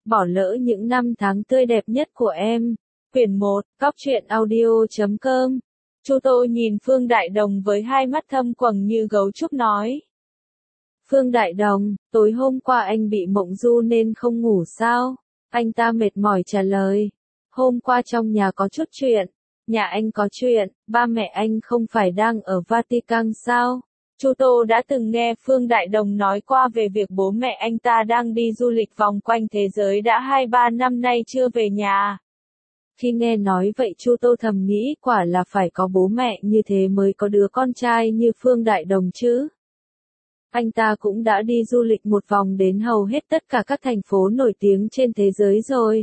bỏ lỡ những năm tháng tươi đẹp nhất của em. Quyển 1, cóc truyện audio.com. Chu Tô nhìn Phương Đại Đồng với hai mắt thâm quầng như gấu trúc nói. Phương Đại Đồng, tối hôm qua anh bị mộng du nên không ngủ sao? Anh ta mệt mỏi trả lời. Hôm qua trong nhà có chút chuyện. Nhà anh có chuyện, ba mẹ anh không phải đang ở Vatican sao? Chu Tô đã từng nghe Phương Đại Đồng nói qua về việc bố mẹ anh ta đang đi du lịch vòng quanh thế giới đã 2-3 năm nay chưa về nhà. Khi nghe nói vậy Chu Tô thầm nghĩ quả là phải có bố mẹ như thế mới có đứa con trai như Phương Đại Đồng chứ. Anh ta cũng đã đi du lịch một vòng đến hầu hết tất cả các thành phố nổi tiếng trên thế giới rồi.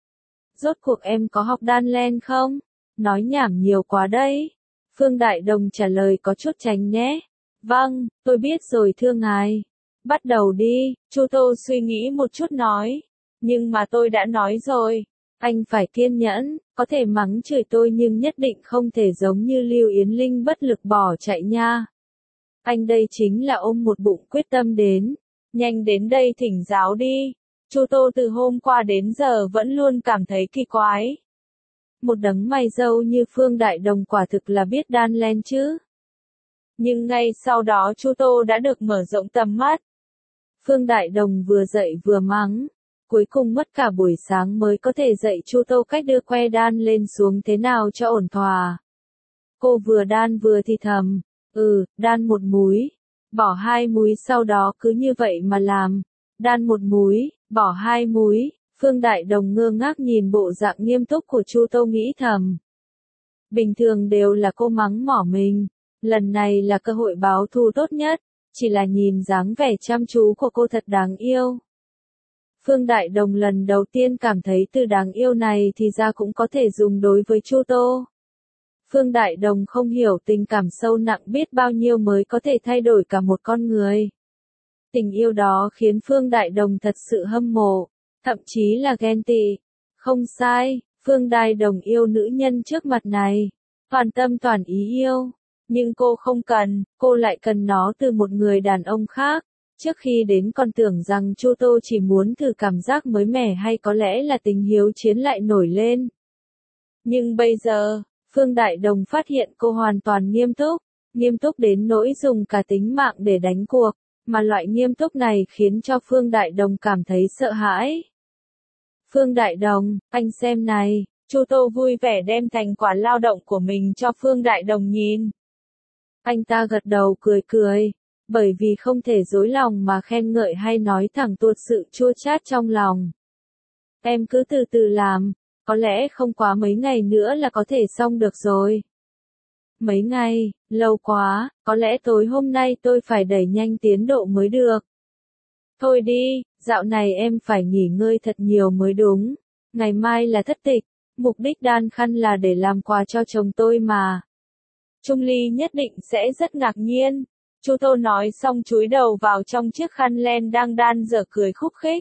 Rốt cuộc em có học đan len không? Nói nhảm nhiều quá đấy. Phương Đại Đồng trả lời có chút tránh nhé. Vâng, tôi biết rồi thưa ngài. Bắt đầu đi, Chu Tô suy nghĩ một chút nói. Nhưng mà tôi đã nói rồi. Anh phải kiên nhẫn, có thể mắng chửi tôi nhưng nhất định không thể giống như Lưu Yến Linh bất lực bỏ chạy nha. Anh đây chính là ôm một bụng quyết tâm đến. Nhanh đến đây thỉnh giáo đi. Chu Tô từ hôm qua đến giờ vẫn luôn cảm thấy kỳ quái. Một đấng mày râu như Phương Đại Đồng quả thực là biết đan len chứ. Nhưng ngay sau đó Chu Tô đã được mở rộng tầm mắt. Phương Đại Đồng vừa dậy vừa mắng. Cuối cùng mất cả buổi sáng mới có thể dạy Chu Tô cách đưa que đan lên xuống thế nào cho ổn thỏa. Cô vừa đan vừa thì thầm. Đan một múi. Bỏ 2 múi sau đó cứ như vậy mà làm. Đan 1 múi, bỏ 2 múi. Phương Đại Đồng ngơ ngác nhìn bộ dạng nghiêm túc của Chu Tô nghĩ thầm. Bình thường đều là cô mắng mỏ mình. Lần này là cơ hội báo thù tốt nhất. Chỉ là nhìn dáng vẻ chăm chú của cô thật đáng yêu. Phương Đại Đồng lần đầu tiên cảm thấy từ đáng yêu này thì ra cũng có thể dùng đối với Chu Tô. Phương Đại Đồng không hiểu tình cảm sâu nặng biết bao nhiêu mới có thể thay đổi cả một con người. Tình yêu đó khiến Phương Đại Đồng thật sự hâm mộ, thậm chí là ghen tị. Không sai, Phương Đại Đồng yêu nữ nhân trước mặt này, toàn tâm toàn ý yêu. Nhưng cô không cần, cô lại cần nó từ một người đàn ông khác. Trước khi đến còn tưởng rằng Chu Tô chỉ muốn thử cảm giác mới mẻ hay có lẽ là tình hiếu chiến lại nổi lên. Nhưng bây giờ, Phương Đại Đồng phát hiện cô hoàn toàn nghiêm túc đến nỗi dùng cả tính mạng để đánh cuộc, mà loại nghiêm túc này khiến cho Phương Đại Đồng cảm thấy sợ hãi. Phương Đại Đồng, anh xem này, Chu Tô vui vẻ đem thành quả lao động của mình cho Phương Đại Đồng nhìn. Anh ta gật đầu cười, bởi vì không thể dối lòng mà khen ngợi hay nói thẳng tuột sự chua chát trong lòng. Em cứ từ từ làm, có lẽ không quá mấy ngày nữa là có thể xong được rồi. Mấy ngày, lâu quá, có lẽ tối hôm nay tôi phải đẩy nhanh tiến độ mới được. Thôi đi, dạo này em phải nghỉ ngơi thật nhiều mới đúng. Ngày mai là thất tịch, mục đích đan khăn là để làm quà cho chồng tôi mà. Trung Ly nhất định sẽ rất ngạc nhiên. Chu Tô nói xong chúi đầu vào trong chiếc khăn len đang đan dở cười khúc khích.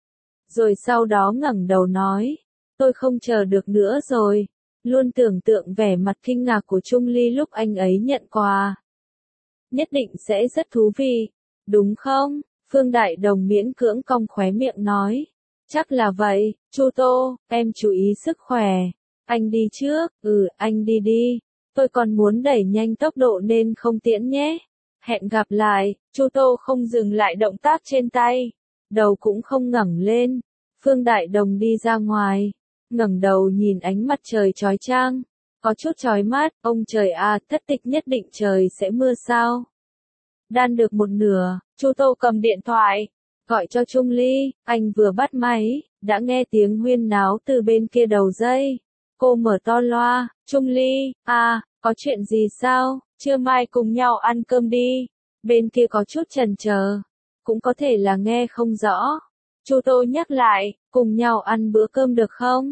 Rồi sau đó ngẩng đầu nói, tôi không chờ được nữa rồi. Luôn tưởng tượng vẻ mặt kinh ngạc của Trung Ly lúc anh ấy nhận quà. Nhất định sẽ rất thú vị, đúng không? Phương Đại Đồng miễn cưỡng cong khóe miệng nói. Chắc là vậy, Chu Tô, em chú ý sức khỏe. Anh đi trước, anh đi. Tôi còn muốn đẩy nhanh tốc độ nên không tiễn nhé. Hẹn gặp lại, Chu Tô không dừng lại động tác trên tay. Đầu cũng không ngẩng lên. Phương Đại Đồng đi ra ngoài. Ngẩng đầu nhìn ánh mặt trời chói chang. Có chút chói mắt, ông trời à, thất tịch nhất định trời sẽ mưa sao. Đan được một nửa, Chu Tô cầm điện thoại. Gọi cho Trung Ly, anh vừa bắt máy, đã nghe tiếng huyên náo từ bên kia đầu dây. Cô mở to loa, Trung Ly, có chuyện gì sao, trưa mai cùng nhau ăn cơm đi. Bên kia có chút chần chờ, cũng có thể là nghe không rõ. Chu Tô nhắc lại, cùng nhau ăn bữa cơm được không?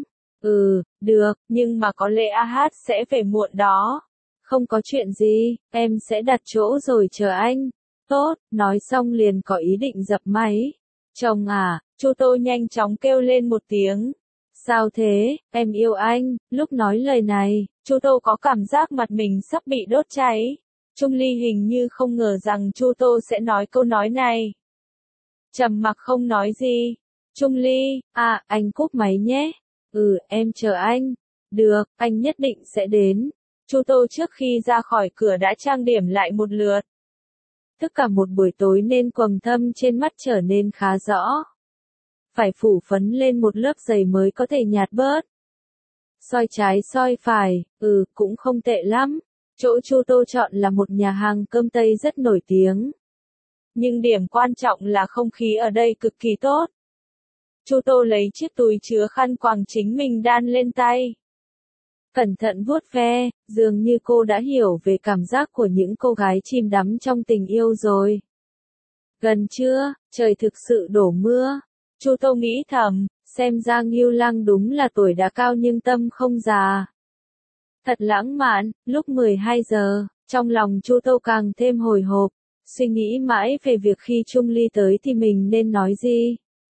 Được, nhưng mà có lẽ AH sẽ về muộn đó. Không có chuyện gì, em sẽ đặt chỗ rồi chờ anh. Tốt, nói xong liền có ý định dập máy. Chồng à, Chu Tô nhanh chóng kêu lên một tiếng. Sao thế, em yêu anh. Lúc nói lời này, Chu Tô có cảm giác mặt mình sắp bị đốt cháy. Trung Ly hình như không ngờ rằng Chu Tô sẽ nói câu nói này. Trầm mặc không nói gì. Trung Ly, à, anh cúp máy nhé. Em chờ anh. Được, anh nhất định sẽ đến. Chu Tô trước khi ra khỏi cửa đã trang điểm lại một lượt. Thức cả một buổi tối nên quầng thâm trên mắt trở nên khá rõ. Phải phủ phấn lên một lớp dày mới có thể nhạt bớt. Soi trái soi phải, cũng không tệ lắm. Chỗ Chu Tô chọn là một nhà hàng cơm Tây rất nổi tiếng. Nhưng điểm quan trọng là không khí ở đây cực kỳ tốt. Chu Tô lấy chiếc túi chứa khăn quàng chính mình đan lên tay. Cẩn thận vuốt ve, dường như cô đã hiểu về cảm giác của những cô gái chìm đắm trong tình yêu rồi. Gần trưa, trời thực sự đổ mưa. Chu Tô nghĩ thầm, xem ra Ngưu Lăng đúng là tuổi đã cao nhưng tâm không già. Thật lãng mạn, lúc 12 giờ, trong lòng Chu Tô càng thêm hồi hộp, suy nghĩ mãi về việc khi Trung Ly tới thì mình nên nói gì.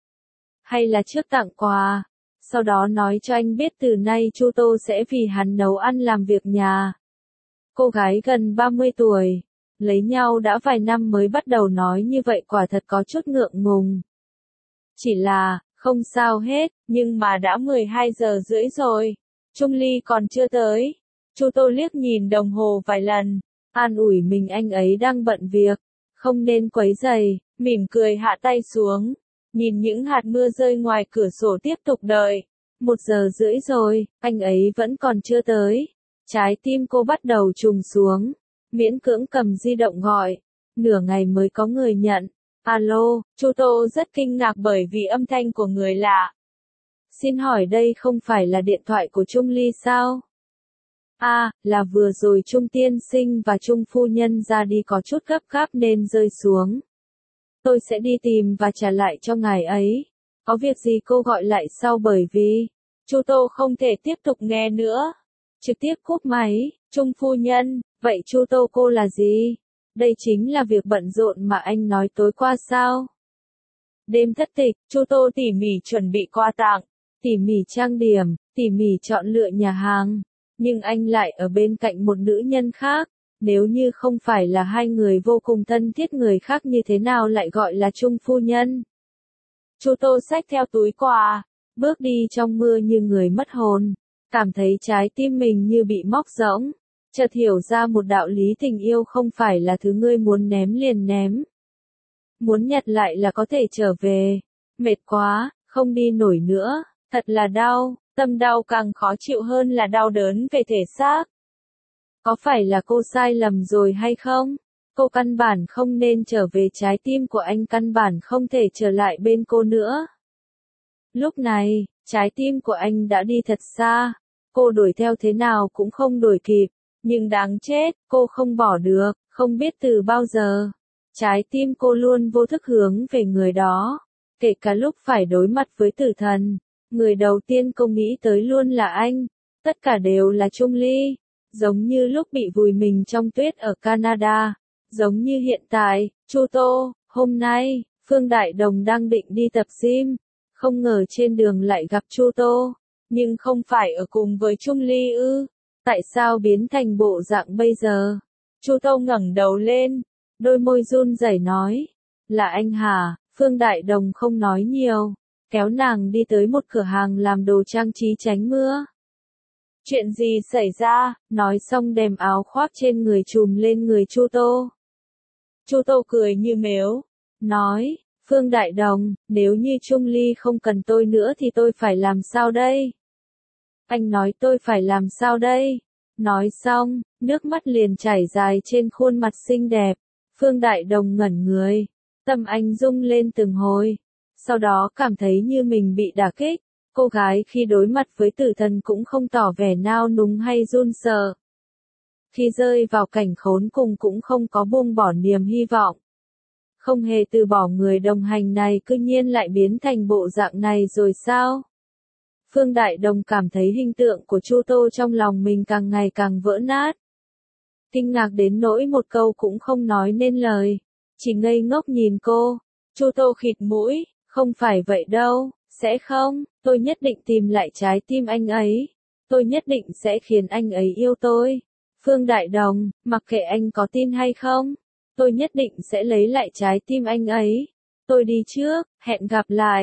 Hay là trước tặng quà, sau đó nói cho anh biết từ nay Chu Tô sẽ vì hắn nấu ăn làm việc nhà. Cô gái gần 30 tuổi, lấy nhau đã vài năm mới bắt đầu nói như vậy quả thật có chút ngượng ngùng. Chỉ là, không sao hết, nhưng mà đã 12 giờ rưỡi rồi, Trung Ly còn chưa tới. Chu Tô liếc nhìn đồng hồ vài lần, an ủi mình anh ấy đang bận việc, không nên quấy rầy, mỉm cười hạ tay xuống, nhìn những hạt mưa rơi ngoài cửa sổ tiếp tục đợi. 1 giờ rưỡi rồi, anh ấy vẫn còn chưa tới. Trái tim cô bắt đầu trùng xuống, miễn cưỡng cầm di động gọi, nửa ngày mới có người nhận. Alo, Chu Tô rất kinh ngạc bởi vì âm thanh của người lạ. Xin hỏi đây không phải là điện thoại của Trung Ly sao? À, là vừa rồi Trung tiên sinh và Trung phu nhân ra đi có chút gấp gáp nên rơi xuống. Tôi sẽ đi tìm và trả lại cho ngài ấy. Có việc gì cô gọi lại sau bởi vì Chu Tô không thể tiếp tục nghe nữa. Trực tiếp cúp máy, Trung phu nhân, vậy Chu Tô cô là gì? Đây chính là việc bận rộn mà anh nói tối qua sao? Đêm thất tịch, Chu Tô tỉ mỉ chuẩn bị quà tặng, tỉ mỉ trang điểm, tỉ mỉ chọn lựa nhà hàng. Nhưng anh lại ở bên cạnh một nữ nhân khác. Nếu như không phải là hai người vô cùng thân thiết người khác như thế nào lại gọi là Trung phu nhân. Chu Tô xách theo túi quà, bước đi trong mưa như người mất hồn, cảm thấy trái tim mình như bị móc rỗng, chợt hiểu ra một đạo lý tình yêu không phải là thứ ngươi muốn ném liền ném. Muốn nhặt lại là có thể trở về. Mệt quá, không đi nổi nữa, thật là đau, tâm đau càng khó chịu hơn là đau đớn về thể xác. Có phải là cô sai lầm rồi hay không? Cô căn bản không nên trở về, trái tim của anh căn bản không thể trở lại bên cô nữa. Lúc này, trái tim của anh đã đi thật xa, cô đuổi theo thế nào cũng không đuổi kịp, nhưng đáng chết, cô không bỏ được, không biết từ bao giờ. Trái tim cô luôn vô thức hướng về người đó, kể cả lúc phải đối mặt với tử thần. Người đầu tiên cô nghĩ tới luôn là anh, tất cả đều là Trung Ly. Giống như lúc bị vùi mình trong tuyết ở Canada, giống như hiện tại, Chu Tô, hôm nay, Phương Đại Đồng đang định đi tập gym, không ngờ trên đường lại gặp Chu Tô, nhưng không phải ở cùng với Trung Ly ư? Tại sao biến thành bộ dạng bây giờ? Chu Tô ngẩng đầu lên, đôi môi run rẩy nói, là anh hả? Phương Đại Đồng không nói nhiều, kéo nàng đi tới một cửa hàng làm đồ trang trí tránh mưa. Chuyện gì xảy ra? Nói xong đem áo khoác trên người trùm lên người Chu Tô. Chu Tô cười như mếu, nói, Phương Đại Đồng, nếu như Trung Ly không cần tôi nữa thì tôi phải làm sao đây? Anh nói tôi phải làm sao đây? Nói xong, nước mắt liền chảy dài trên khuôn mặt xinh đẹp. Phương Đại Đồng ngẩn người, tâm anh rung lên từng hồi. Sau đó cảm thấy như mình bị đả kích. Cô gái khi đối mặt với tử thần cũng không tỏ vẻ nao núng hay run sợ. Khi rơi vào cảnh khốn cùng cũng không có buông bỏ niềm hy vọng. Không hề từ bỏ người đồng hành này, cư nhiên lại biến thành bộ dạng này rồi sao? Phương Đại Đồng cảm thấy hình tượng của Chu Tô trong lòng mình càng ngày càng vỡ nát. Kinh ngạc đến nỗi một câu cũng không nói nên lời, chỉ ngây ngốc nhìn cô. Chu Tô khịt mũi, không phải vậy đâu. Sẽ không, tôi nhất định tìm lại trái tim anh ấy. Tôi nhất định sẽ khiến anh ấy yêu tôi. Phương Đại Đồng, mặc kệ anh có tin hay không, tôi nhất định sẽ lấy lại trái tim anh ấy. Tôi đi trước, hẹn gặp lại.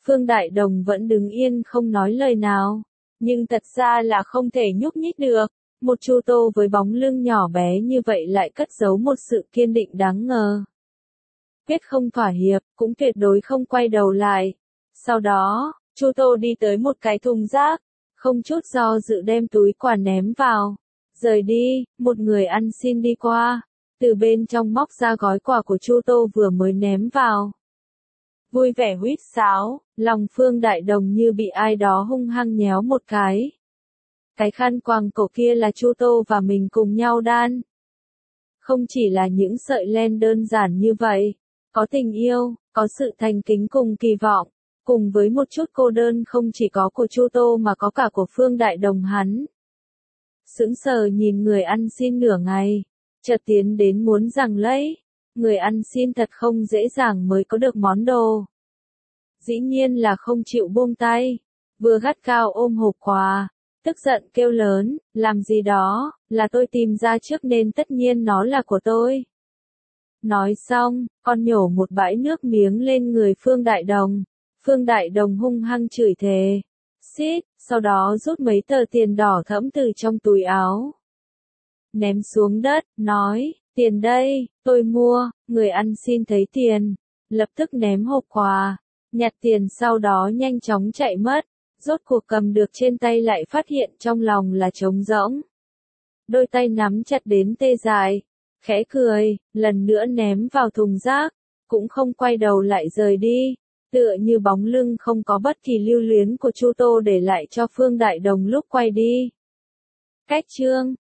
Phương Đại Đồng vẫn đứng yên không nói lời nào, nhưng thật ra là không thể nhúc nhích được. Một Chu Tô với bóng lưng nhỏ bé như vậy lại cất giấu một sự kiên định đáng ngờ. Quyết không thỏa hiệp, cũng tuyệt đối không quay đầu lại. Sau đó, Chu Tô đi tới một cái thùng rác, không chút do dự đem túi quà ném vào. Rời đi, một người ăn xin đi qua, từ bên trong móc ra gói quà của Chu Tô vừa mới ném vào. Vui vẻ huýt sáo, lòng Phương Đại Đồng như bị ai đó hung hăng nhéo một cái. Cái khăn quàng cổ kia là Chu Tô và mình cùng nhau đan. Không chỉ là những sợi len đơn giản như vậy, có tình yêu, có sự thành kính cùng kỳ vọng, cùng với một chút cô đơn không chỉ có của Chu Tô mà có cả của Phương Đại Đồng hắn. Sững sờ nhìn người ăn xin nửa ngày, chợt tiến đến muốn giằng lấy. Người ăn xin thật không dễ dàng mới có được món đồ. Dĩ nhiên là không chịu buông tay, vừa gắt cao ôm hộp quà, tức giận kêu lớn, làm gì đó, là tôi tìm ra trước nên tất nhiên nó là của tôi. Nói xong, con nhổ một bãi nước miếng lên người Phương Đại Đồng. Phương Đại Đồng hung hăng chửi thề. Xít, sau đó rút mấy tờ tiền đỏ thẫm từ trong túi áo. Ném xuống đất, nói, tiền đây, tôi mua. Người ăn xin thấy tiền, lập tức ném hộp quà, nhặt tiền sau đó nhanh chóng chạy mất. Rốt cuộc cầm được trên tay lại phát hiện trong lòng là trống rỗng. Đôi tay nắm chặt đến tê dại, khẽ cười, lần nữa ném vào thùng rác, cũng không quay đầu lại rời đi, tựa như bóng lưng không có bất kỳ lưu luyến của Chu Tô để lại cho Phương Đại Đồng lúc quay đi. Cách chương